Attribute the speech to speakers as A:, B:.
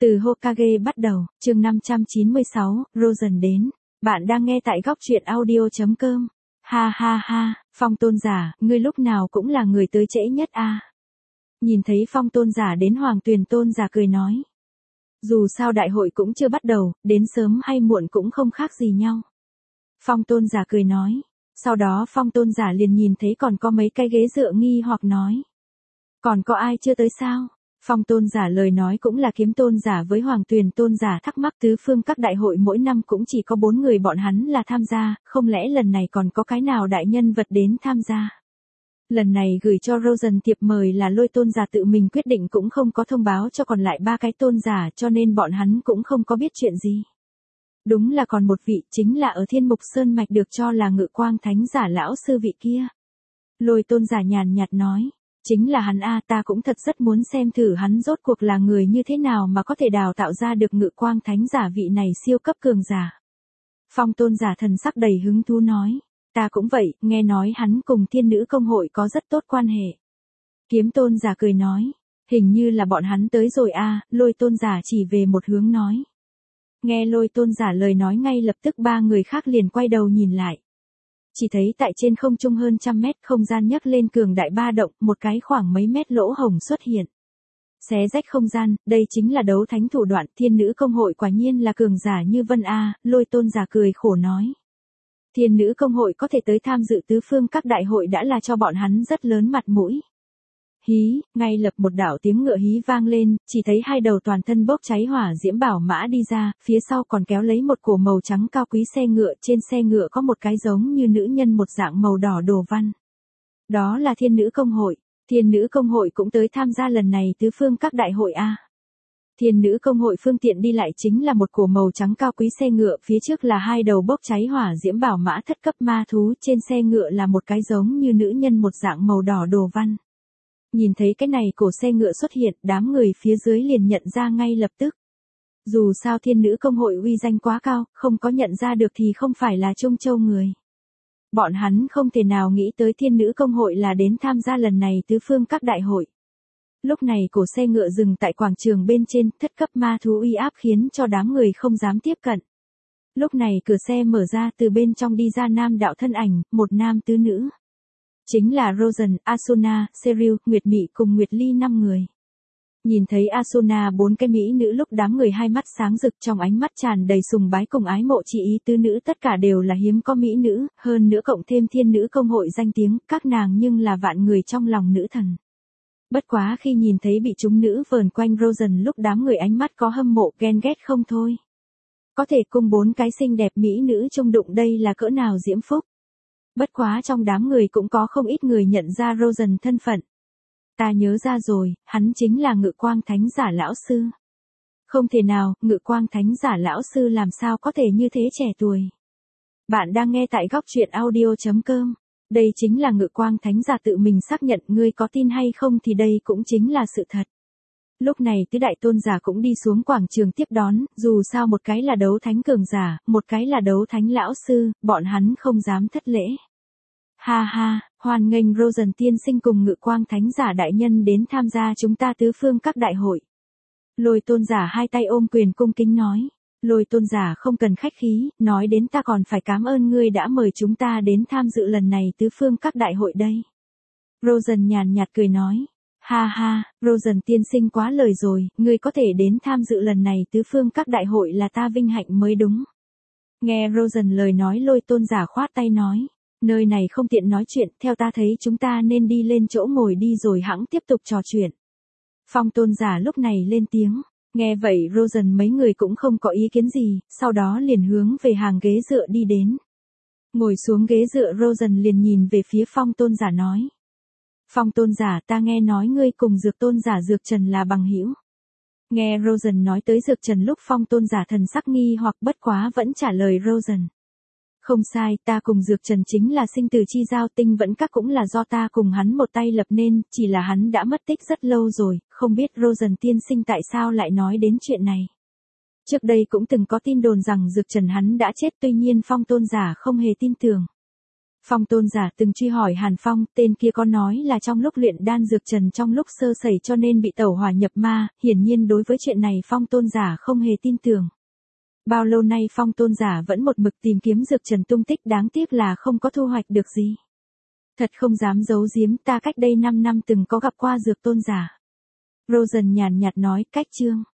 A: Từ Hokage bắt đầu, chương 596, Rosen đến. Bạn đang nghe tại góc truyện audio.com. Ha ha ha, Phong tôn giả, ngươi lúc nào cũng là người tới trễ nhất à. Nhìn thấy Phong tôn giả đến, Hoàng Tuyền tôn giả cười nói. Dù sao đại hội cũng chưa bắt đầu, đến sớm hay muộn cũng không khác gì nhau. Phong tôn giả cười nói. Sau đó Phong tôn giả liền nhìn thấy còn có mấy cái ghế dựa, nghi hoặc nói. Còn có ai chưa tới sao? Phong tôn giả lời nói cũng là Kiếm tôn giả với Hoàng Tuyền tôn giả thắc mắc, tứ phương các đại hội mỗi năm cũng chỉ có 4 người bọn hắn là tham gia, không lẽ lần này còn có cái nào đại nhân vật đến tham gia? Lần này gửi cho Rosen thiệp mời là Lôi tôn giả tự mình quyết định, cũng không có thông báo cho còn lại 3 cái tôn giả, cho nên bọn hắn cũng không có biết chuyện gì. Đúng là còn một vị, chính là ở Thiên Mục Sơn Mạch được cho là Ngự Quang Thánh giả lão sư vị kia. Lôi tôn giả nhàn nhạt nói. Chính là hắn a, ta cũng thật rất muốn xem thử hắn rốt cuộc là người như thế nào mà có thể đào tạo ra được Ngự Quang Thánh giả vị này siêu cấp cường giả. Phong tôn giả thần sắc đầy hứng thú nói, ta cũng vậy, nghe nói hắn cùng Thiên Nữ Công hội có rất tốt quan hệ. Kiếm tôn giả cười nói, hình như là bọn hắn tới rồi a. Lôi tôn giả chỉ về một hướng nói. Nghe Lôi tôn giả lời nói, ngay lập tức 3 người khác liền quay đầu nhìn lại. Chỉ thấy tại trên không trung hơn 100 mét không gian nhấc lên cường đại ba động, một cái khoảng mấy mét lỗ hổng xuất hiện. Xé rách không gian, đây chính là đấu thánh thủ đoạn, Thiên Nữ Công hội quả nhiên là cường giả như vân a. Lôi tôn giả cười khổ nói. Thiên Nữ Công hội có thể tới tham dự tứ phương các đại hội đã là cho bọn hắn rất lớn mặt mũi. Hí, ngay lập một đạo tiếng ngựa hí vang lên, chỉ thấy 2 đầu toàn thân bốc cháy hỏa diễm bảo mã đi ra, phía sau còn kéo lấy một cổ màu trắng cao quý xe ngựa, trên xe ngựa có một cái giống như nữ nhân một dạng màu đỏ đồ văn. Đó là Thiên Nữ Công hội, Thiên Nữ Công hội cũng tới tham gia lần này tứ phương các đại hội a. Thiên Nữ Công hội phương tiện đi lại chính là một cổ màu trắng cao quý xe ngựa, phía trước là 2 đầu bốc cháy hỏa diễm bảo mã thất cấp ma thú, trên xe ngựa là một cái giống như nữ nhân một dạng màu đỏ đồ văn. Nhìn thấy cái này cổ xe ngựa xuất hiện, đám người phía dưới liền nhận ra ngay lập tức. Dù sao Thiên Nữ Công hội uy danh quá cao, không có nhận ra được thì không phải là Trung Châu người. Bọn hắn không thể nào nghĩ tới Thiên Nữ Công hội là đến tham gia lần này tứ phương các đại hội. Lúc này cổ xe ngựa dừng tại quảng trường bên trên, thất cấp ma thú uy áp khiến cho đám người không dám tiếp cận. Lúc này cửa xe mở ra, từ bên trong đi ra 5 đạo thân ảnh, một nam tứ nữ. Chính là Rosen, Asuna, Serial, Nguyệt Mị cùng Nguyệt Ly 5 người. Nhìn thấy Asuna 4 cái mỹ nữ, lúc đám người hai mắt sáng rực, trong ánh mắt tràn đầy sùng bái cùng ái mộ chi ý, tứ nữ tất cả đều là hiếm có mỹ nữ, hơn nữa cộng thêm Thiên Nữ Công hội danh tiếng, các nàng nhưng là vạn người trong lòng nữ thần. Bất quá khi nhìn thấy bị chúng nữ vờn quanh Rosen, lúc đám người ánh mắt có hâm mộ ghen ghét không thôi. Có thể cùng 4 cái xinh đẹp mỹ nữ chung đụng, đây là cỡ nào diễm phúc. Bất quá trong đám người cũng có không ít người nhận ra Rosen thân phận. Ta nhớ ra rồi, hắn chính là Ngự Quang Thánh giả lão sư. Không thể nào, Ngự Quang Thánh giả lão sư làm sao có thể như thế trẻ tuổi. Bạn đang nghe tại góc truyện audio.com. Đây chính là Ngự Quang Thánh giả tự mình xác nhận, ngươi có tin hay không thì đây cũng chính là sự thật. Lúc này tứ đại tôn giả cũng đi xuống quảng trường tiếp đón, dù sao một cái là đấu thánh cường giả, một cái là đấu thánh lão sư, bọn hắn không dám thất lễ. Ha ha, hoan nghênh Rosen tiên sinh cùng Ngự Quang Thánh giả đại nhân đến tham gia chúng ta tứ phương các đại hội. Lôi tôn giả hai tay ôm quyền cung kính nói. Lôi tôn giả không cần khách khí, nói đến ta còn phải cảm ơn ngươi đã mời chúng ta đến tham dự lần này tứ phương các đại hội đây. Rosen nhàn nhạt cười nói. Ha ha, Rosen tiên sinh quá lời rồi, ngươi có thể đến tham dự lần này tứ phương các đại hội là ta vinh hạnh mới đúng. Nghe Rosen lời nói, lôi tôn giả khoát tay nói. Nơi này không tiện nói chuyện, theo ta thấy chúng ta nên đi lên chỗ ngồi đi rồi hẵng tiếp tục trò chuyện. Phong tôn giả lúc này lên tiếng. Nghe vậy Rosen mấy người cũng không có ý kiến gì, sau đó liền hướng về hàng ghế dựa đi đến. Ngồi xuống ghế dựa, Rosen liền nhìn về phía Phong tôn giả nói. Phong tôn giả, ta nghe nói ngươi cùng Dược tôn giả Dược Trần là bằng hữu. Nghe Rosen nói tới Dược Trần, lúc Phong tôn giả thần sắc nghi hoặc, bất quá vẫn trả lời Rosen. Không sai, ta cùng Dược Trần chính là sinh tử chi giao, tinh vẫn các cũng là do ta cùng hắn một tay lập nên, chỉ là hắn đã mất tích rất lâu rồi, không biết Rosen tiên sinh tại sao lại nói đến chuyện này. Trước đây cũng từng có tin đồn rằng Dược Trần hắn đã chết, tuy nhiên Phong tôn giả không hề tin tưởng. Phong tôn giả từng truy hỏi Hàn Phong, tên kia có nói là trong lúc luyện đan dược trần trong lúc sơ sẩy cho nên bị tẩu hỏa nhập ma, hiển nhiên đối với chuyện này Phong tôn giả không hề tin tưởng. Bao lâu nay Phong tôn giả vẫn một mực tìm kiếm dược trần tung tích, đáng tiếc là không có thu hoạch được gì. Thật không dám giấu giếm, ta cách đây 5 năm từng có gặp qua dược tôn giả. Rosen nhàn nhạt nói, cách chương.